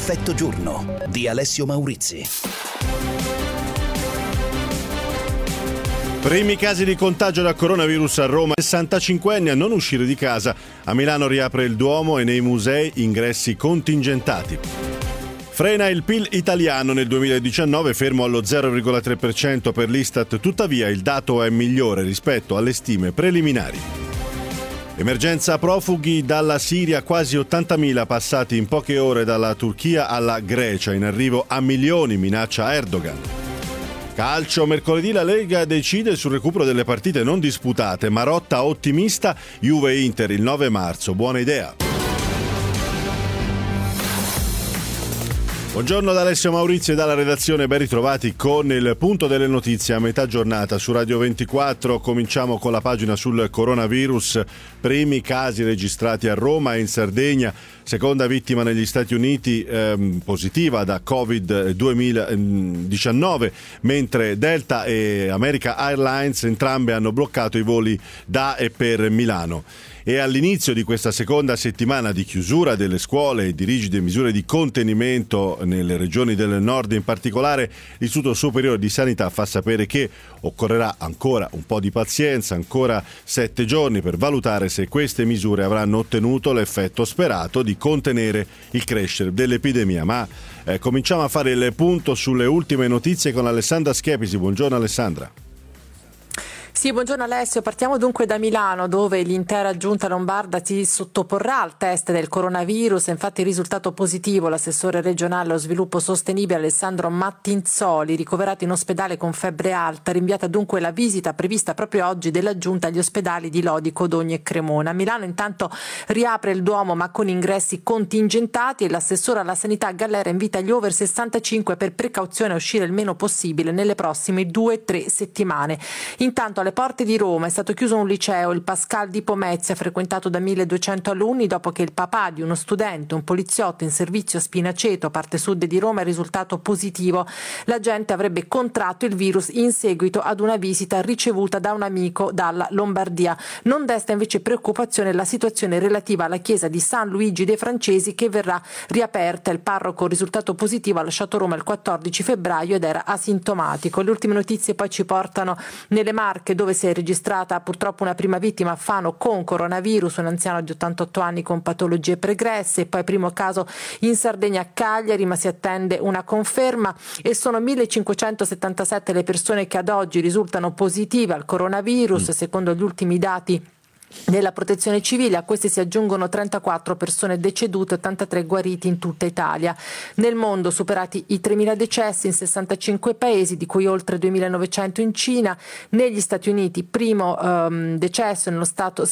Perfetto giorno di Alessio Maurizi. Primi casi di contagio da coronavirus a Roma. 65enni a non uscire di casa. A Milano riapre il Duomo e nei musei ingressi contingentati. Frena il PIL italiano nel 2019, fermo allo 0,3% per l'Istat. Tuttavia il dato è migliore rispetto alle stime preliminari. Emergenza profughi dalla Siria, quasi 80.000 passati in poche ore dalla Turchia alla Grecia, in arrivo a milioni, minaccia Erdogan. Calcio, mercoledì la Lega decide sul recupero delle partite non disputate. Marotta ottimista, Juve-Inter il 9 marzo, buona idea. Buongiorno da Alessio Maurizi e dalla redazione, ben ritrovati con il punto delle notizie a metà giornata su Radio 24. Cominciamo con la pagina sul coronavirus, primi casi registrati a Roma e in Sardegna, seconda vittima negli Stati Uniti positiva da Covid-19, mentre Delta e American Airlines entrambe hanno bloccato i voli da e per Milano. E all'inizio di questa seconda settimana di chiusura delle scuole e di rigide misure di contenimento nelle regioni del nord in particolare, l'Istituto Superiore di Sanità fa sapere che occorrerà ancora un po' di pazienza, ancora 7 giorni per valutare se queste misure avranno ottenuto l'effetto sperato di contenere il crescere dell'epidemia. Ma cominciamo a fare il punto sulle ultime notizie con Alessandra Schepisi. Buongiorno Alessandra. Sì, buongiorno Alessio. Partiamo dunque da Milano, dove l'intera giunta lombarda si sottoporrà al test del coronavirus. Infatti il risultato positivo l'assessore regionale allo sviluppo sostenibile Alessandro Mattinzoli, ricoverato in ospedale con febbre alta. Rinviata dunque la visita prevista proprio oggi della giunta agli ospedali di Lodi, Codogno e Cremona. Milano intanto riapre il Duomo ma con ingressi contingentati, e l'assessore alla sanità Gallera invita gli over 65 per precauzione a uscire il meno possibile nelle prossime 2-3 settimane. Intanto alle porte di Roma è stato chiuso un liceo, il Pascal di Pomezia, frequentato da 1200 alunni, dopo che il papà di uno studente, un poliziotto in servizio a Spinaceto, parte sud di Roma, è risultato positivo. L'agente avrebbe contratto il virus in seguito ad una visita ricevuta da un amico dalla Lombardia. Non desta invece preoccupazione la situazione relativa alla chiesa di San Luigi dei Francesi, che verrà riaperta. Il parroco risultato positivo ha lasciato Roma il 14 febbraio ed era asintomatico. Le ultime notizie poi ci portano nelle Marche, dove si è registrata purtroppo una prima vittima a Fano con coronavirus, un anziano di 88 anni con patologie pregresse. E poi primo caso in Sardegna a Cagliari, ma si attende una conferma, e sono 1577 le persone che ad oggi risultano positive al coronavirus, secondo gli ultimi dati della Protezione Civile. A queste si aggiungono 34 persone decedute, 83 guariti in tutta Italia. Nel mondo superati i 3.000 decessi in 65 paesi, di cui oltre 2.900 in Cina. Negli Stati Uniti secondo decesso nello stato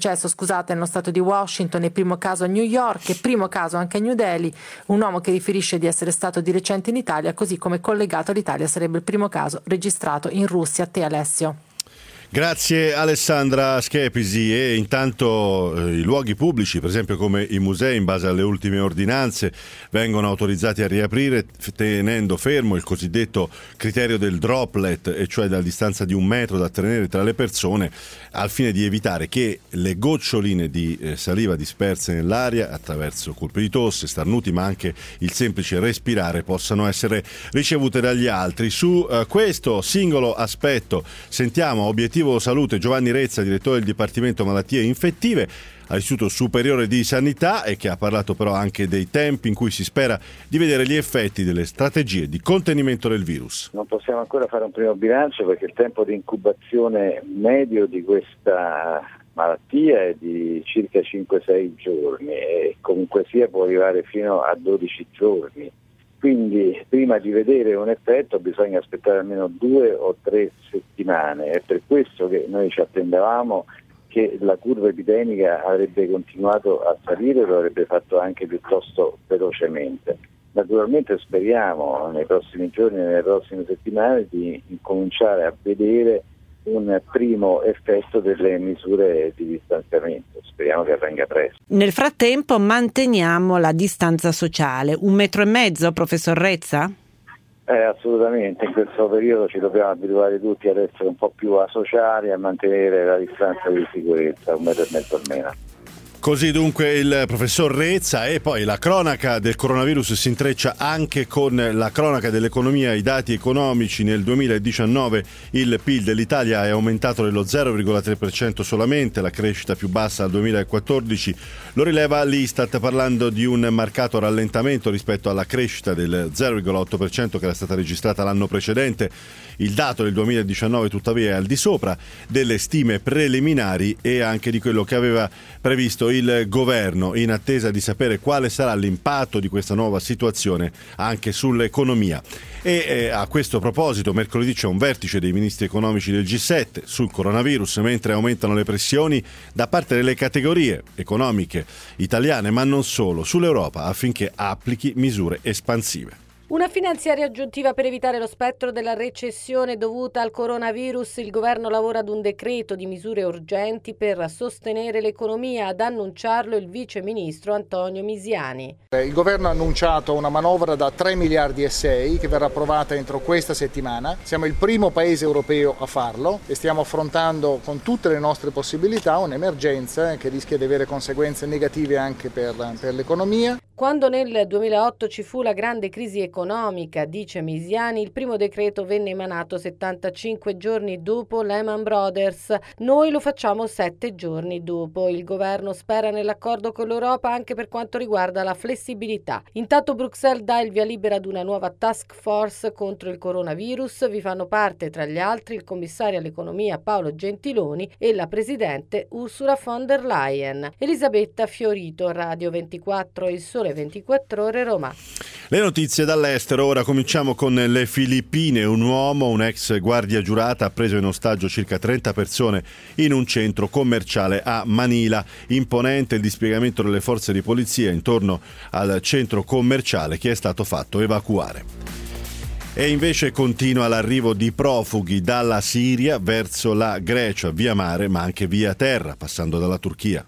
di Washington, e primo caso a New York e primo caso anche a New Delhi. Un uomo che riferisce di essere stato di recente in Italia, così come collegato all'Italia sarebbe il primo caso registrato in Russia. A te Alessio. Grazie Alessandra Schepisi. E intanto i luoghi pubblici, per esempio come i musei, in base alle ultime ordinanze vengono autorizzati a riaprire tenendo fermo il cosiddetto criterio del droplet, e cioè della distanza di 1 metro da tenere tra le persone, al fine di evitare che le goccioline di saliva disperse nell'aria attraverso colpi di tosse, starnuti, ma anche il semplice respirare, possano essere ricevute dagli altri. Su questo singolo aspetto sentiamo Obiettivo Salute Giovanni Rezza, direttore del Dipartimento Malattie Infettive all'Istituto Superiore di Sanità, e che ha parlato però anche dei tempi in cui si spera di vedere gli effetti delle strategie di contenimento del virus. Non possiamo ancora fare un primo bilancio, perché il tempo di incubazione medio di questa malattia è di circa 5-6 giorni, e comunque sia può arrivare fino a 12 giorni. Quindi prima di vedere un effetto bisogna aspettare almeno 2 o 3 settimane. È per questo che noi ci attendevamo che la curva epidemica avrebbe continuato a salire, lo avrebbe fatto anche piuttosto velocemente. Naturalmente speriamo nei prossimi giorni e nelle prossime settimane di incominciare a vedere un primo effetto delle misure di distanziamento. Speriamo che avvenga presto. Nel frattempo manteniamo la distanza sociale. 1,5 metri, professor Rezza? Assolutamente, in questo periodo ci dobbiamo abituare tutti ad essere un po' più asociali, a mantenere la distanza di sicurezza, 1,5 metri almeno. Così dunque il professor Rezza. E poi la cronaca del coronavirus si intreccia anche con la cronaca dell'economia, i dati economici. Nel 2019 il PIL dell'Italia è aumentato dello 0,3% solamente, la crescita più bassa dal 2014, lo rileva l'Istat parlando di un marcato rallentamento rispetto alla crescita del 0,8% che era stata registrata l'anno precedente. Il dato del 2019 tuttavia è al di sopra delle stime preliminari e anche di quello che aveva previsto il governo, in attesa di sapere quale sarà l'impatto di questa nuova situazione anche sull'economia. E a questo proposito mercoledì c'è un vertice dei ministri economici del G7 sul coronavirus, mentre aumentano le pressioni da parte delle categorie economiche italiane, ma non solo, sull'Europa affinché applichi misure espansive. Una finanziaria aggiuntiva per evitare lo spettro della recessione dovuta al coronavirus. Il governo lavora ad un decreto di misure urgenti per sostenere l'economia, ad annunciarlo il vice ministro Antonio Misiani. Il governo ha annunciato una manovra da 3 miliardi e 6 che verrà approvata entro questa settimana. Siamo il primo paese europeo a farlo e stiamo affrontando con tutte le nostre possibilità un'emergenza che rischia di avere conseguenze negative anche per l'economia. Quando nel 2008 ci fu la grande crisi economica, dice Misiani, il primo decreto venne emanato 75 giorni dopo Lehman Brothers. Noi lo facciamo 7 giorni dopo. Il governo spera nell'accordo con l'Europa anche per quanto riguarda la flessibilità. Intanto Bruxelles dà il via libera ad una nuova task force contro il coronavirus. Vi fanno parte tra gli altri il commissario all'economia Paolo Gentiloni e la presidente Ursula von der Leyen. Elisabetta Fiorito, Radio 24, Il Sole 24 Ore, Roma. Le notizie dall'estero, ora cominciamo con le Filippine. Un uomo, un ex guardia giurata, ha preso in ostaggio circa 30 persone in un centro commerciale a Manila. Imponente il dispiegamento delle forze di polizia intorno al centro commerciale che è stato fatto evacuare. E invece continua l'arrivo di profughi dalla Siria verso la Grecia, via mare ma anche via terra, passando dalla Turchia.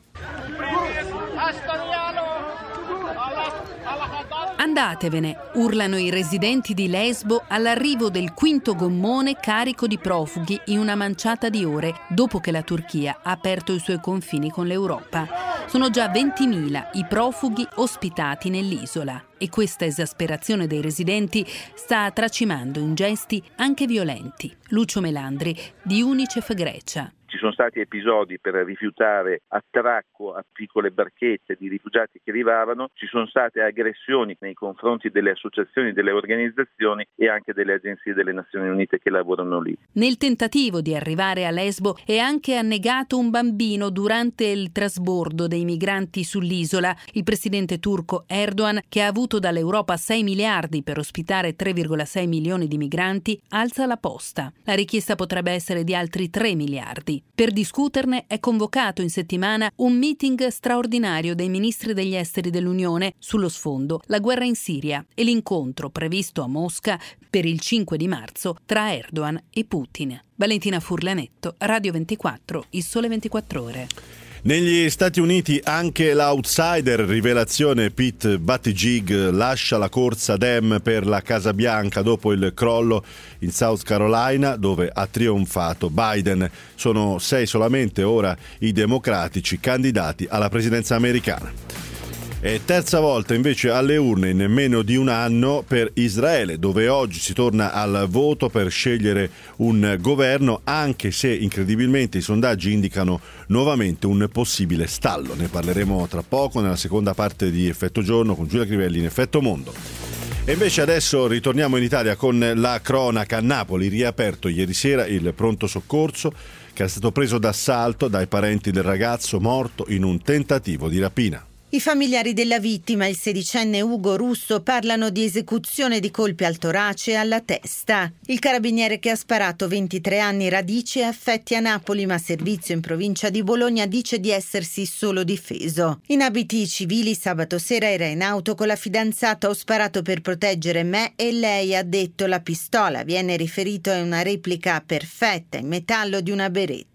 Andatevene, urlano i residenti di Lesbo all'arrivo del quinto gommone carico di profughi in una manciata di ore dopo che la Turchia ha aperto i suoi confini con l'Europa. Sono già 20.000 i profughi ospitati nell'isola e questa esasperazione dei residenti sta tracimando in gesti anche violenti. Lucio Melandri di Unicef Grecia. Ci sono stati episodi per rifiutare attracco a piccole barchette di rifugiati che arrivavano, ci sono state aggressioni nei confronti delle associazioni, delle organizzazioni e anche delle agenzie delle Nazioni Unite che lavorano lì. Nel tentativo di arrivare a Lesbo è anche annegato un bambino durante il trasbordo dei migranti sull'isola. Il presidente turco Erdogan, che ha avuto dall'Europa 6 miliardi per ospitare 3,6 milioni di migranti, alza la posta. La richiesta potrebbe essere di altri 3 miliardi. Per discuterne è convocato in settimana un meeting straordinario dei ministri degli esteri dell'Unione sullo sfondo, la guerra in Siria e l'incontro previsto a Mosca per il 5 di marzo tra Erdogan e Putin. Valentina Furlanetto, Radio 24, Il Sole 24 Ore. Negli Stati Uniti anche l'outsider rivelazione Pete Buttigieg lascia la corsa Dem per la Casa Bianca dopo il crollo in South Carolina dove ha trionfato Biden. Sono 6 solamente ora i democratici candidati alla presidenza americana. E terza volta invece alle urne in meno di un anno per Israele, dove oggi si torna al voto per scegliere un governo, anche se incredibilmente i sondaggi indicano nuovamente un possibile stallo. Ne parleremo tra poco nella seconda parte di Effetto Giorno con Giulia Crivelli in Effetto Mondo. E invece adesso ritorniamo in Italia con la cronaca. A Napoli riaperto ieri sera il pronto soccorso che è stato preso d'assalto dai parenti del ragazzo morto in un tentativo di rapina. I familiari della vittima, il 16enne Ugo Russo, parlano di esecuzione di colpi al torace e alla testa. Il carabiniere che ha sparato 23 anni radici e affetti a Napoli, ma servizio in provincia di Bologna, dice di essersi solo difeso. In abiti civili sabato sera era in auto con la fidanzata, ho sparato per proteggere me e lei, ha detto. La pistola, viene riferito, è una replica perfetta in metallo di una Beretta.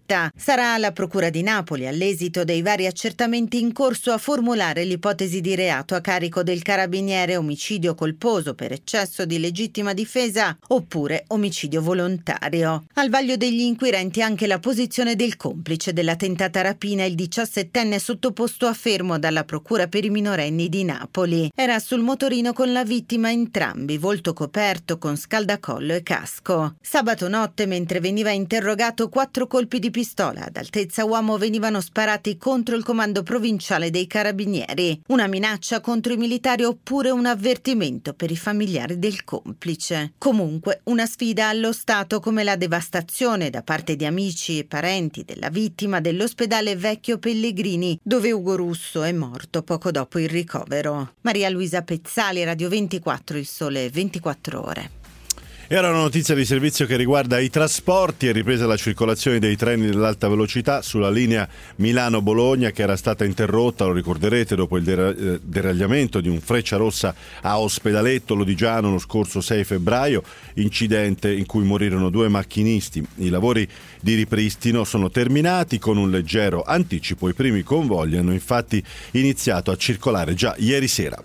diretta. Sarà la Procura di Napoli, all'esito dei vari accertamenti in corso, a formulare l'ipotesi di reato a carico del carabiniere: omicidio colposo per eccesso di legittima difesa oppure omicidio volontario. Al vaglio degli inquirenti anche la posizione del complice della tentata rapina, il 17enne sottoposto a fermo dalla Procura per i minorenni di Napoli. Era sul motorino con la vittima, entrambi volto coperto con scaldacollo e casco. Sabato notte, mentre veniva interrogato, 4 colpi di pistola ad altezza uomo venivano sparati contro il comando provinciale dei carabinieri. Una minaccia contro i militari oppure un avvertimento per i familiari del complice. Comunque una sfida allo Stato, come la devastazione da parte di amici e parenti della vittima dell'ospedale Vecchio Pellegrini, dove Ugo Russo è morto poco dopo il ricovero. Maria Luisa Pezzali, Radio 24, Il Sole 24 Ore. E ora una notizia di servizio che riguarda i trasporti. È ripresa la circolazione dei treni dell'alta velocità sulla linea Milano-Bologna, che era stata interrotta, lo ricorderete, dopo il deragliamento di un Frecciarossa a Ospedaletto Lodigiano lo scorso 6 febbraio, incidente in cui morirono 2 macchinisti. I lavori di ripristino sono terminati con un leggero anticipo. I primi convogli hanno infatti iniziato a circolare già ieri sera.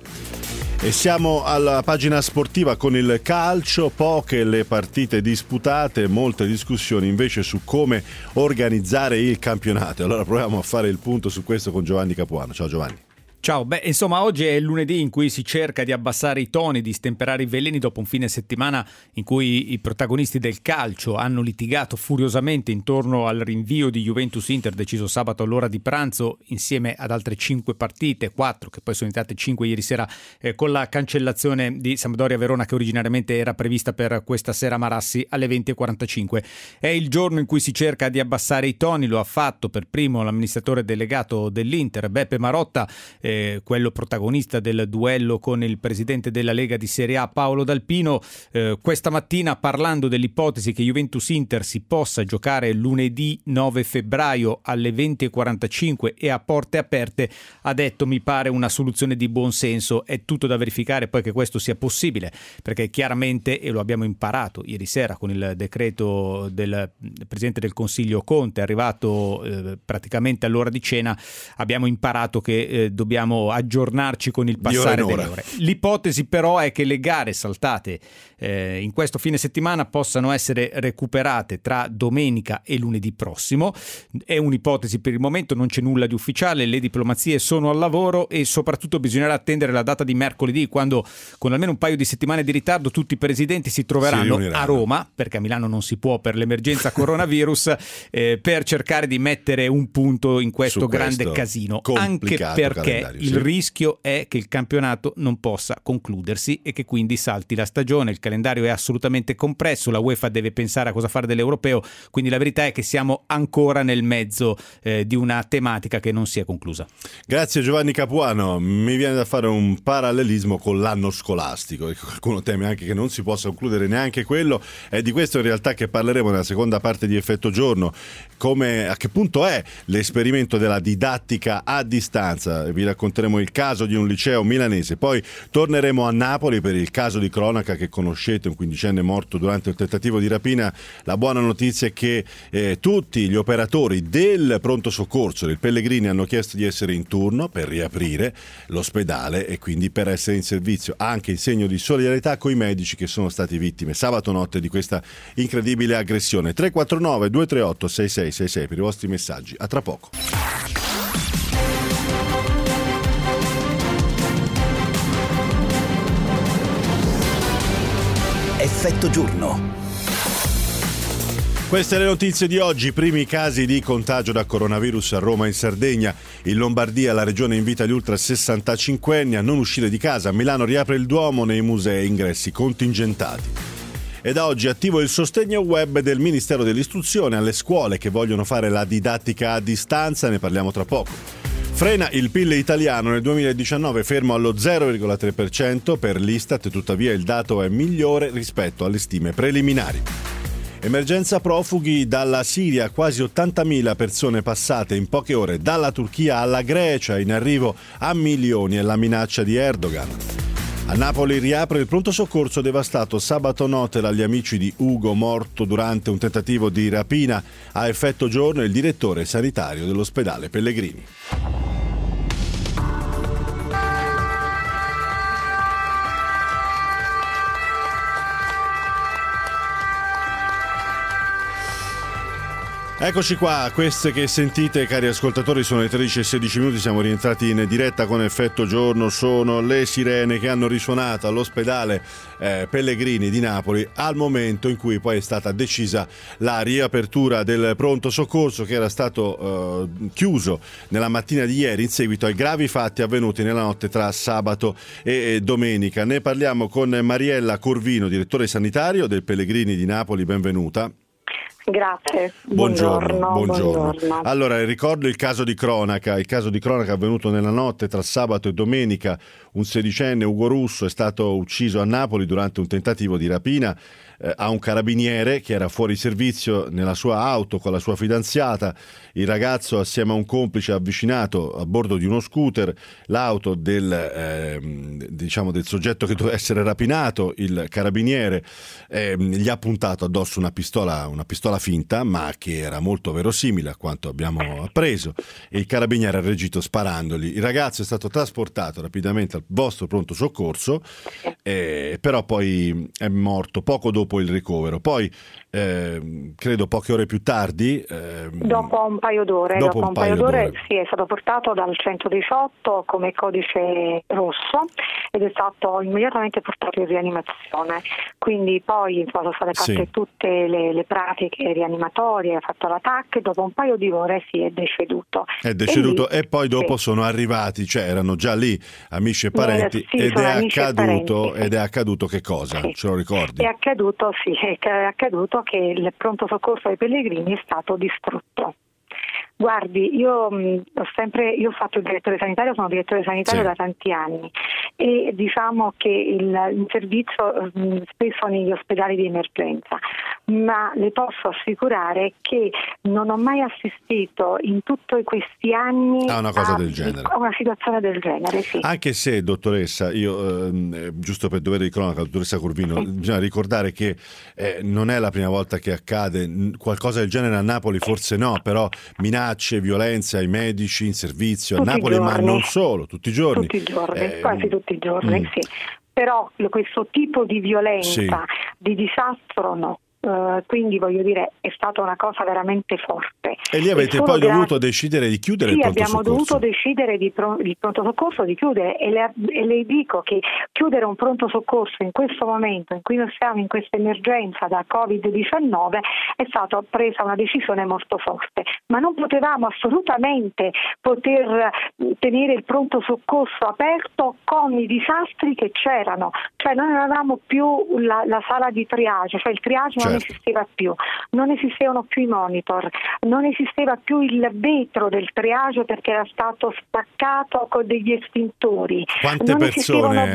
E siamo alla pagina sportiva con il calcio. Poche le partite disputate, molte discussioni invece su come organizzare il campionato. Allora proviamo a fare il punto su questo con Giovanni Capuano. Ciao Giovanni. Ciao, insomma oggi è il lunedì in cui si cerca di abbassare i toni, di stemperare i veleni dopo un fine settimana in cui i protagonisti del calcio hanno litigato furiosamente intorno al rinvio di Juventus-Inter deciso sabato all'ora di pranzo, insieme ad altre 5 partite, 4 che poi sono diventate 5 ieri sera, con la cancellazione di Sampdoria-Verona che originariamente era prevista per questa sera a Marassi alle 20:45. È il giorno in cui si cerca di abbassare i toni, lo ha fatto per primo l'amministratore delegato dell'Inter, Beppe Marotta, quello protagonista del duello con il presidente della Lega di Serie A Paolo D'Alpino. Questa mattina, parlando dell'ipotesi che Juventus-Inter si possa giocare lunedì 9 febbraio alle 20:45 e a porte aperte, ha detto: mi pare una soluzione di buon senso, è tutto da verificare poi che questo sia possibile, perché chiaramente, e lo abbiamo imparato ieri sera con il decreto del presidente del Consiglio Conte arrivato praticamente all'ora di cena, abbiamo imparato che dobbiamo aggiornarci con il passare delle ore. L'ipotesi però è che le gare saltate in questo fine settimana possano essere recuperate tra domenica e lunedì prossimo. È un'ipotesi per il momento, non c'è nulla di ufficiale, le diplomazie sono al lavoro e soprattutto bisognerà attendere la data di mercoledì, quando con almeno un paio di settimane di ritardo tutti i presidenti si troveranno a Roma, perché a Milano non si può per l'emergenza coronavirus, per cercare di mettere un punto in questo grande casino, anche perché il rischio è che il campionato non possa concludersi e che quindi salti la stagione. Il calendario è assolutamente compresso, la UEFA deve pensare a cosa fare dell'Europeo, quindi la verità è che siamo ancora nel mezzo di una tematica che non si è conclusa. Grazie Giovanni Capuano. Mi viene da fare un parallelismo con l'anno scolastico, qualcuno teme anche che non si possa concludere neanche quello. È di questo in realtà che parleremo nella seconda parte di Effetto Giorno, a che punto è l'esperimento della didattica a distanza. Vi racconteremo il caso di un liceo milanese, poi torneremo a Napoli per il caso di cronaca che conoscete, un 15enne morto durante un tentativo di rapina. La buona notizia è che tutti gli operatori del pronto soccorso del Pellegrini hanno chiesto di essere in turno per riaprire l'ospedale e quindi per essere in servizio, anche in segno di solidarietà con i medici che sono stati vittime sabato notte di questa incredibile aggressione. 349 238 6666 per i vostri messaggi. A tra poco. Effetto Giorno. Queste le notizie di oggi. Primi casi di contagio da coronavirus a Roma e in Sardegna. In Lombardia la regione invita gli ultra 65enni a non uscire di casa. A Milano riapre il Duomo, nei musei ingressi contingentati. E da oggi attivo il sostegno web del Ministero dell'Istruzione alle scuole che vogliono fare la didattica a distanza. Ne parliamo tra poco. Frena il PIL italiano nel 2019, fermo allo 0,3% per l'Istat, tuttavia il dato è migliore rispetto alle stime preliminari. Emergenza profughi dalla Siria, quasi 80.000 persone passate in poche ore dalla Turchia alla Grecia, in arrivo a milioni è la minaccia di Erdogan. A Napoli riapre il pronto soccorso devastato sabato notte dagli amici di Ugo, morto durante un tentativo di rapina. A effetto giorno il direttore sanitario dell'ospedale Pellegrini. Eccoci qua, queste che sentite cari ascoltatori sono le 13:16, siamo rientrati in diretta con effetto giorno, sono le sirene che hanno risuonato all'ospedale Pellegrini di Napoli al momento in cui poi è stata decisa la riapertura del pronto soccorso che era stato chiuso nella mattina di ieri in seguito ai gravi fatti avvenuti nella notte tra sabato e domenica. Ne parliamo con Mariella Corvino, direttore sanitario del Pellegrini di Napoli, benvenuta. Grazie, buongiorno. Allora, ricordo il caso di cronaca avvenuto nella notte tra sabato e domenica. Un sedicenne, Ugo Russo, è stato ucciso a Napoli durante un tentativo di rapina a un carabiniere che era fuori servizio nella sua auto con la sua fidanzata. Il ragazzo assieme a un complice ha avvicinato a bordo di uno scooter l'auto del soggetto che doveva essere rapinato. Il carabiniere gli ha puntato addosso una pistola finta, ma che era molto verosimile a quanto abbiamo appreso, e il carabiniere ha reagito sparandogli. Il ragazzo è stato trasportato rapidamente al vostro pronto soccorso, però poi è morto poco dopo il ricovero. Poi credo poche ore più tardi, dopo un paio d'ore sì, è stato portato dal 118 come codice rosso ed è stato immediatamente portato in rianimazione. Quindi poi sono state fatte tutte le pratiche rianimatorie, ha fatto la TAC e dopo un paio di ore è deceduto. E poi dopo sono arrivati, cioè erano già lì amici e parenti, ed è accaduto che cosa? Ce lo ricordi? È accaduto che il pronto soccorso ai Pellegrini è stato distrutto. Guardi, io ho fatto il direttore sanitario, sono direttore sanitario da tanti anni e diciamo che il servizio spesso negli ospedali di emergenza, ma le posso assicurare che non ho mai assistito in tutti questi anni a una cosa del genere, a una situazione del genere, sì. Anche se, dottoressa, io giusto per dovere di cronaca, dottoressa Corvino, bisogna ricordare che non è la prima volta che accade qualcosa del genere a Napoli, forse no, però minacce, violenze ai medici in servizio a Napoli, ma non solo, tutti i giorni. Quasi tutti i giorni, sì. Però questo tipo di violenza, di disastro no. Quindi voglio dire, è stata una cosa veramente forte. E lì avete poi dovuto decidere di chiudere il pronto soccorso? Sì, abbiamo dovuto decidere il pronto soccorso di chiudere e le dico che chiudere un pronto soccorso in questo momento in cui noi siamo in questa emergenza da Covid-19 è stata presa una decisione molto forte, ma non potevamo assolutamente poter tenere il pronto soccorso aperto con i disastri che c'erano, cioè noi non avevamo più la sala di triage, cioè il triage non esisteva più, non esistevano più i monitor, non esisteva più il vetro del triage perché era stato spaccato con degli estintori. Quante persone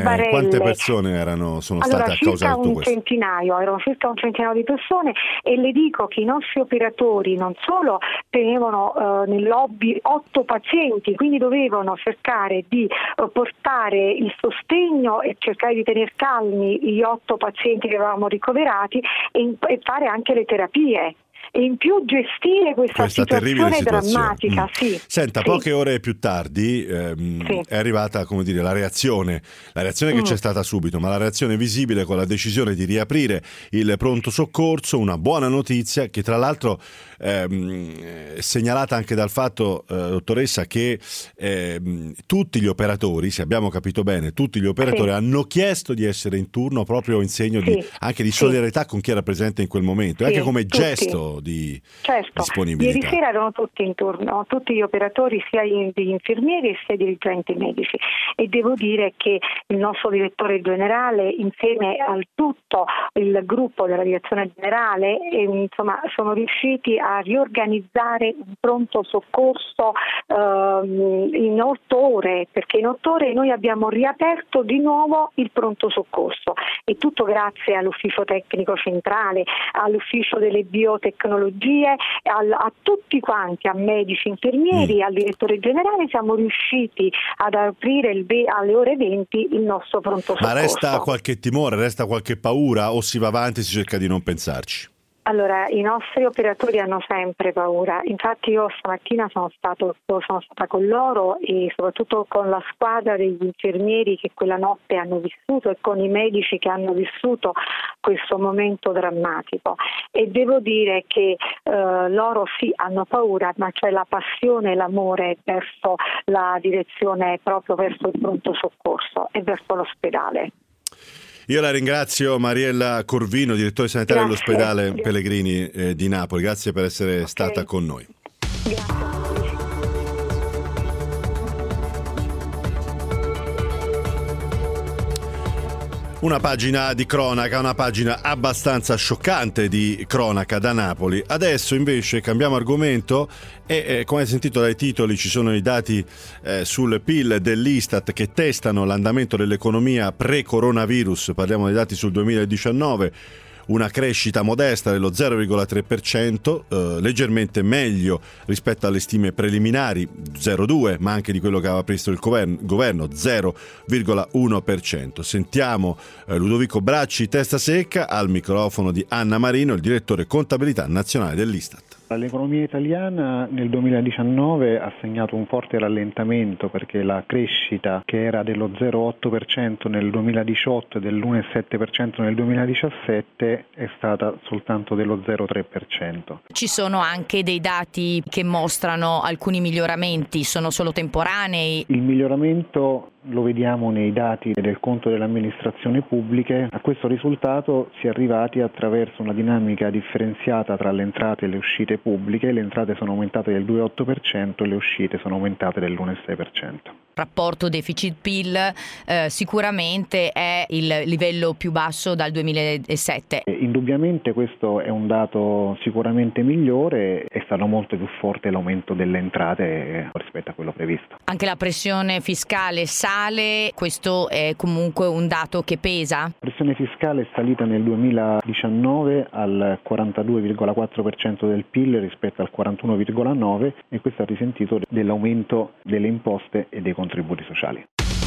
sono state a causa di tutto questo? Erano circa un centinaio di persone e le dico che i nostri operatori non solo tenevano nel lobby 8 pazienti, quindi dovevano cercare di portare il sostegno e cercare di tenere calmi gli 8 pazienti che avevamo ricoverati e fare anche le terapie e in più gestire questa situazione drammatica. Senta, poche ore più tardi è arrivata, come dire, la reazione che c'è stata subito, ma la reazione visibile con la decisione di riaprire il pronto soccorso, una buona notizia che tra l'altro è segnalata anche dal fatto, dottoressa, che tutti gli operatori, se abbiamo capito bene, tutti gli operatori hanno chiesto di essere in turno proprio in segno anche di solidarietà con chi era presente in quel momento, anche come gesto di disponibilità. Ieri sera erano tutti in turno, tutti gli operatori, sia gli infermieri sia i dirigenti medici, e devo dire che il nostro direttore generale insieme al tutto il gruppo della direzione generale sono riusciti a riorganizzare un pronto soccorso in 8 ore, perché in 8 ore noi abbiamo riaperto di nuovo il pronto soccorso, e tutto grazie all'ufficio tecnico centrale, all'ufficio delle biotecnologie tecnologie, a tutti quanti, a medici, infermieri, al direttore generale, siamo riusciti ad aprire alle ore 20 il nostro pronto soccorso. Ma resta qualche timore, resta qualche paura o si va avanti e si cerca di non pensarci? Allora, i nostri operatori hanno sempre paura, infatti io stamattina sono stata con loro e soprattutto con la squadra degli infermieri che quella notte hanno vissuto e con i medici che hanno vissuto questo momento drammatico, e devo dire che loro sì hanno paura, ma c'è la passione e l'amore verso la direzione, proprio verso il pronto soccorso e verso l'ospedale. Io la ringrazio, Mariella Corvino, direttore sanitario dell'ospedale Pellegrini di Napoli. Grazie per essere stata con noi. Grazie. Una pagina di cronaca, una pagina abbastanza scioccante di cronaca da Napoli. Adesso invece cambiamo argomento e come hai sentito dai titoli ci sono i dati sul PIL dell'Istat che testano l'andamento dell'economia pre-coronavirus. Parliamo dei dati sul 2019. Una crescita modesta dello 0,3%, leggermente meglio rispetto alle stime preliminari 0,2%, ma anche di quello che aveva previsto il governo 0,1%. Sentiamo Ludovico Bracci, testa secca, al microfono di Anna Marino, il direttore contabilità nazionale dell'Istat. L'economia italiana nel 2019 ha segnato un forte rallentamento perché la crescita, che era dello 0,8% nel 2018 e dell'1,7% nel 2017, è stata soltanto dello 0,3%. Ci sono anche dei dati che mostrano alcuni miglioramenti, sono solo temporanei? Il miglioramento lo vediamo nei dati del conto delle amministrazioni pubbliche. A questo risultato si è arrivati attraverso una dinamica differenziata tra le entrate e le uscite pubbliche. Le entrate sono aumentate del 2,8% e le uscite sono aumentate dell'1,6%. Rapporto deficit-PIL sicuramente è il livello più basso dal 2007. Indubbiamente questo è un dato sicuramente migliore, è stato molto più forte l'aumento delle entrate rispetto a quello previsto. Anche la pressione fiscale sale, questo è comunque un dato che pesa? La pressione fiscale è salita nel 2019 al 42,4% del PIL rispetto al 41,9% e questo ha risentito dell'aumento delle imposte e dei contributi sociali.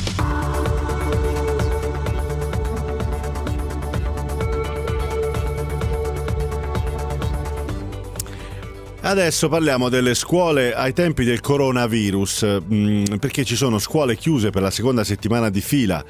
Adesso parliamo delle scuole ai tempi del coronavirus, perché ci sono scuole chiuse per la seconda settimana di fila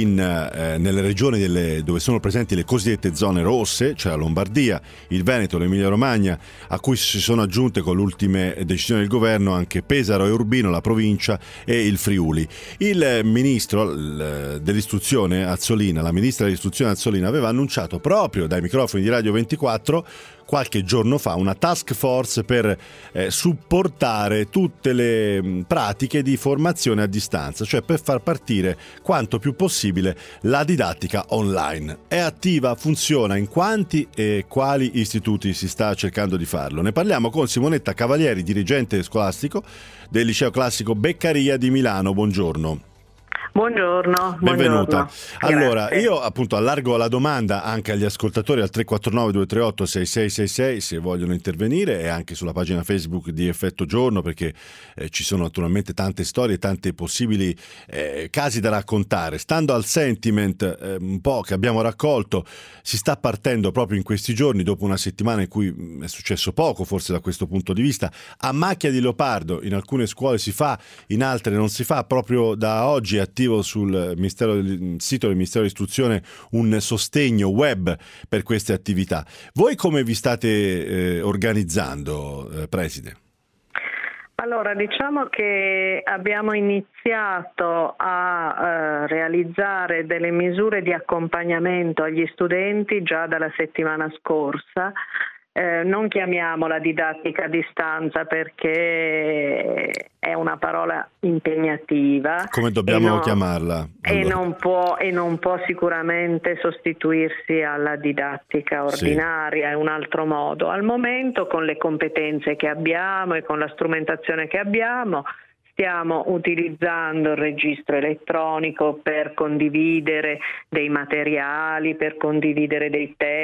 nelle regioni dove sono presenti le cosiddette zone rosse, cioè la Lombardia, il Veneto, l'Emilia Romagna, a cui si sono aggiunte con le ultime decisioni del governo anche Pesaro e Urbino, la provincia e il Friuli. Il ministro dell'istruzione Azzolina, la ministra dell'istruzione Azzolina, aveva annunciato proprio dai microfoni di Radio 24 qualche giorno fa una task force per supportare tutte le pratiche di formazione a distanza, cioè per far partire quanto più possibile la didattica online. È attiva, funziona, in quanti e quali istituti si sta cercando di farlo? Ne parliamo con Simonetta Cavalieri, dirigente scolastico del Liceo Classico Beccaria di Milano. Buongiorno. Buongiorno. Benvenuta. Allora, Grazie. io appunto allargo la domanda anche agli ascoltatori al 349 238 6666 se vogliono intervenire, e anche sulla pagina Facebook di Effetto Giorno, perché ci sono naturalmente tante storie, tanti possibili casi da raccontare. Stando al sentiment un po' che abbiamo raccolto, si sta partendo proprio in questi giorni, dopo una settimana in cui è successo poco forse da questo punto di vista, a macchia di leopardo. In alcune scuole si fa, in altre non si fa. Proprio da oggi è attivo sul sito del Ministero dell'Istruzione un sostegno web per queste attività. Voi come vi state organizzando, preside? Allora, diciamo che abbiamo iniziato a realizzare delle misure di accompagnamento agli studenti già dalla settimana scorsa. Non chiamiamola didattica a distanza perché è una parola impegnativa. Come dobbiamo chiamarla? Allora. E non può sicuramente sostituirsi alla didattica ordinaria, è un altro modo. Al momento, con le competenze che abbiamo e con la strumentazione che abbiamo, stiamo utilizzando il registro elettronico per condividere dei materiali, per condividere dei testi,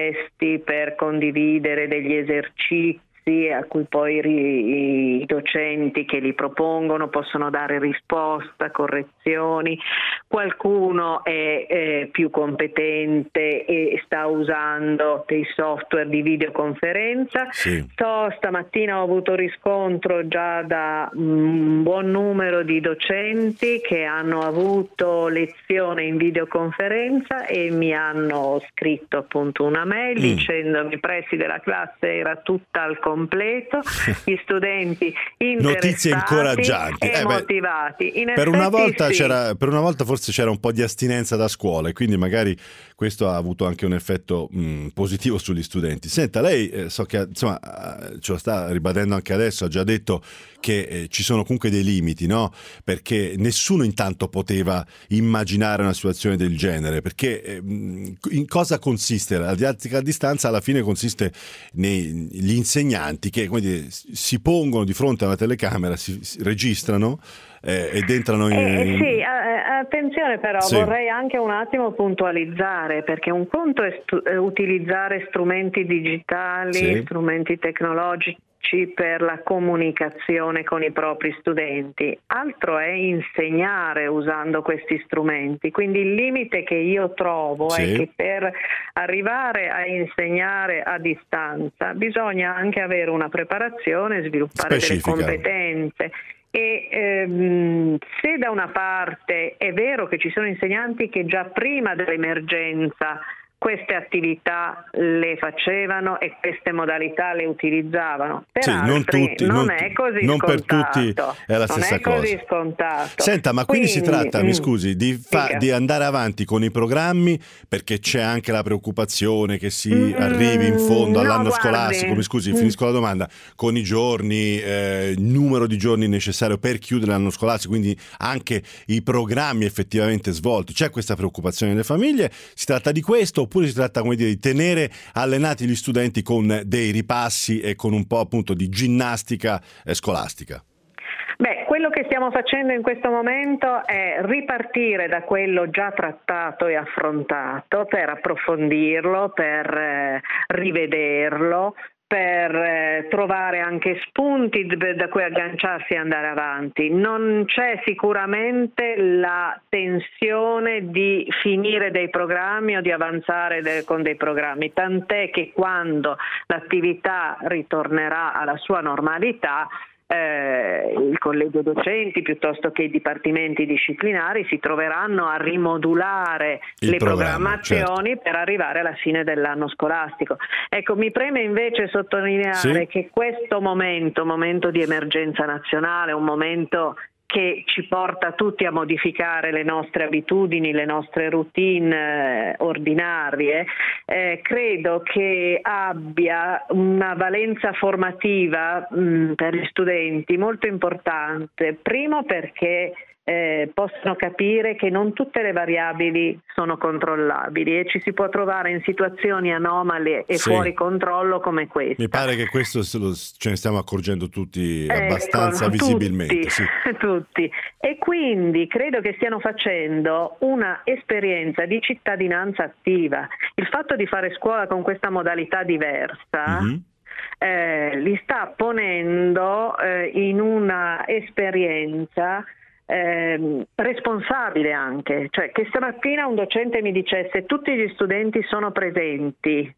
testi per condividere degli esercizi a cui poi i docenti che li propongono possono dare risposta, correzioni. Qualcuno è più competente e sta usando dei software di videoconferenza. Sì. Stamattina ho avuto riscontro già da un buon numero di docenti che hanno avuto lezione in videoconferenza e mi hanno scritto appunto una mail dicendomi: preside, la classe era tutta al completo, gli studenti interessati, notizie incoraggianti e motivati. In per una volta sì. per una volta forse c'era un po' di astinenza da scuola e quindi magari questo ha avuto anche un effetto positivo sugli studenti. Senta, lei so che insomma ce lo sta ribadendo anche adesso, ha già detto che ci sono comunque dei limiti, no? Perché nessuno intanto poteva immaginare una situazione del genere, perché in cosa consiste la didattica a distanza? Alla fine consiste negli insegnanti che, come dire, si pongono di fronte a una telecamera, si registrano ed entrano in... Sì, attenzione però, sì. Vorrei anche un attimo puntualizzare, perché un conto è utilizzare strumenti digitali, sì. strumenti tecnologici per la comunicazione con i propri studenti, altro è insegnare usando questi strumenti. Quindi il limite che io trovo sì. è che per arrivare a insegnare a distanza bisogna anche avere una preparazione, sviluppare specifica. delle competenze. E se da una parte è vero che ci sono insegnanti che già prima dell'emergenza queste attività le facevano e queste modalità le utilizzavano, per altri non è così non scontato. Per tutti è la stessa cosa. Non è così scontato. Senta, ma quindi si tratta, mi scusi, di andare avanti con i programmi, perché c'è anche la preoccupazione che si arrivi in fondo all'anno scolastico, mi scusi, finisco la domanda, con i giorni, il numero di giorni necessario per chiudere l'anno scolastico, quindi anche i programmi effettivamente svolti. C'è questa preoccupazione nelle famiglie? Si tratta di questo? Oppure si tratta, come dire, di tenere allenati gli studenti con dei ripassi e con un po' appunto di ginnastica scolastica? Beh, quello che stiamo facendo in questo momento è ripartire da quello già trattato e affrontato per approfondirlo, per rivederlo, per trovare anche spunti da cui agganciarsi e andare avanti. Non c'è sicuramente la tensione di finire dei programmi o di avanzare con dei programmi, tant'è che quando l'attività ritornerà alla sua normalità, il collegio docenti piuttosto che i dipartimenti disciplinari si troveranno a rimodulare le programmazioni, certo, per arrivare alla fine dell'anno scolastico. Ecco, mi preme invece sottolineare che questo momento di emergenza nazionale, un momento che ci porta tutti a modificare le nostre abitudini, le nostre routine ordinarie, credo che abbia una valenza formativa per gli studenti molto importante. Primo perché possono capire che non tutte le variabili sono controllabili e ci si può trovare in situazioni anomale e fuori controllo come questa. Mi pare che questo ce ne stiamo accorgendo tutti abbastanza visibilmente. Tutti. E quindi credo che stiano facendo una esperienza di cittadinanza attiva. Il fatto di fare scuola con questa modalità diversa li sta ponendo in una esperienza responsabile anche, cioè che stamattina un docente mi dicesse tutti gli studenti sono presenti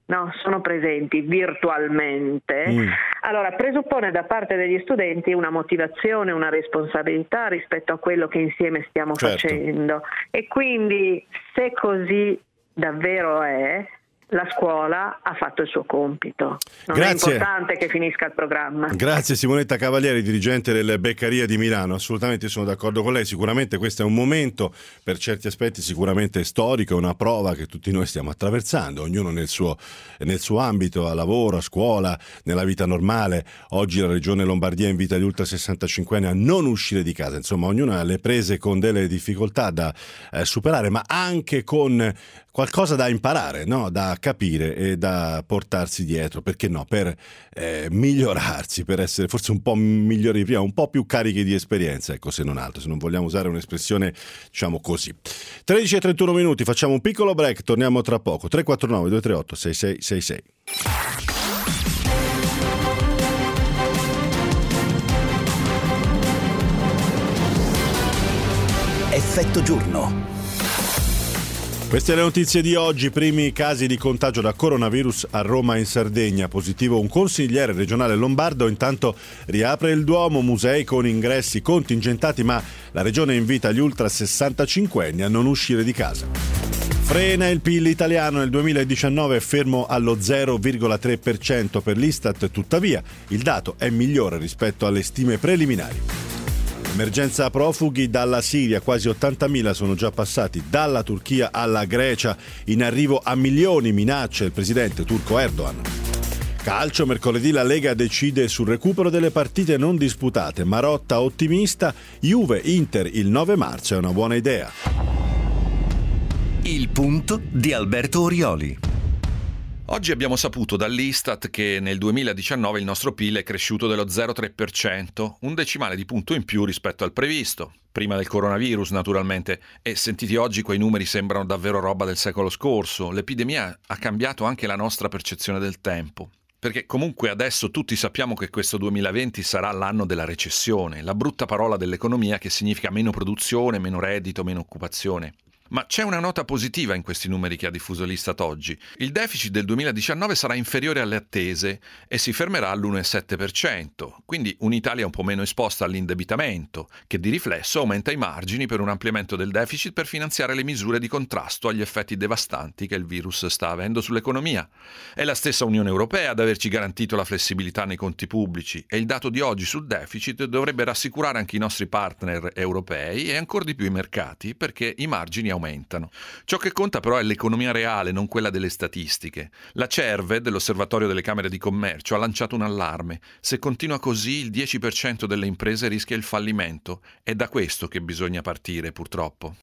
virtualmente, allora presuppone da parte degli studenti una motivazione, una responsabilità rispetto a quello che insieme stiamo facendo, e quindi se così davvero è, la scuola ha fatto il suo compito. Non è importante che finisca il programma. Grazie Simonetta Cavalieri, dirigente del Beccaria di Milano. Assolutamente sono d'accordo con lei. Sicuramente questo è un momento, per certi aspetti sicuramente storico, è una prova che tutti noi stiamo attraversando, ognuno nel suo ambito, a lavoro, a scuola, nella vita normale. Oggi la Regione Lombardia invita gli ultra 65 anni a non uscire di casa. Insomma, ognuno ha le prese con delle difficoltà da superare, ma anche con qualcosa da imparare, no? Da da capire e da portarsi dietro, perché no, per migliorarsi, per essere forse un po' migliori di prima, un po' più carichi di esperienza, ecco, se non altro, se non vogliamo usare un'espressione, diciamo così. 13:31 minuti, facciamo un piccolo break, torniamo tra poco. 349 238 6666. Effetto giorno. Queste le notizie di oggi. Primi casi di contagio da coronavirus a Roma e in Sardegna. Positivo un consigliere regionale lombardo. Intanto riapre il Duomo, musei con ingressi contingentati, ma la regione invita gli ultra 65enni a non uscire di casa. Frena il PIL italiano, nel 2019 è fermo allo 0,3% per l'Istat, tuttavia il dato è migliore rispetto alle stime preliminari. Emergenza profughi dalla Siria, quasi 80.000 sono già passati dalla Turchia alla Grecia, in arrivo a milioni, minaccia il presidente turco Erdogan. Calcio, mercoledì la Lega decide sul recupero delle partite non disputate, Marotta ottimista, Juve-Inter il 9 marzo è una buona idea. Il punto di Alberto Orioli. Oggi abbiamo saputo dall'Istat che nel 2019 il nostro PIL è cresciuto dello 0,3%, un decimale di punto in più rispetto al previsto. Prima del coronavirus, naturalmente, e sentiti oggi quei numeri sembrano davvero roba del secolo scorso. L'epidemia ha cambiato anche la nostra percezione del tempo. Perché comunque adesso tutti sappiamo che questo 2020 sarà l'anno della recessione, la brutta parola dell'economia che significa meno produzione, meno reddito, meno occupazione. Ma c'è una nota positiva in questi numeri che ha diffuso l'Istat oggi. Il deficit del 2019 sarà inferiore alle attese e si fermerà all'1,7%, quindi un'Italia un po' meno esposta all'indebitamento, che di riflesso aumenta i margini per un ampliamento del deficit per finanziare le misure di contrasto agli effetti devastanti che il virus sta avendo sull'economia. È la stessa Unione Europea ad averci garantito la flessibilità nei conti pubblici e il dato di oggi sul deficit dovrebbe rassicurare anche i nostri partner europei e ancor di più i mercati, perché i margini aumentano. Ciò che conta però è l'economia reale, non quella delle statistiche. La Cerved, dell'Osservatorio delle Camere di Commercio, ha lanciato un allarme. Se continua così, il 10% delle imprese rischia il fallimento. È da questo che bisogna partire, purtroppo.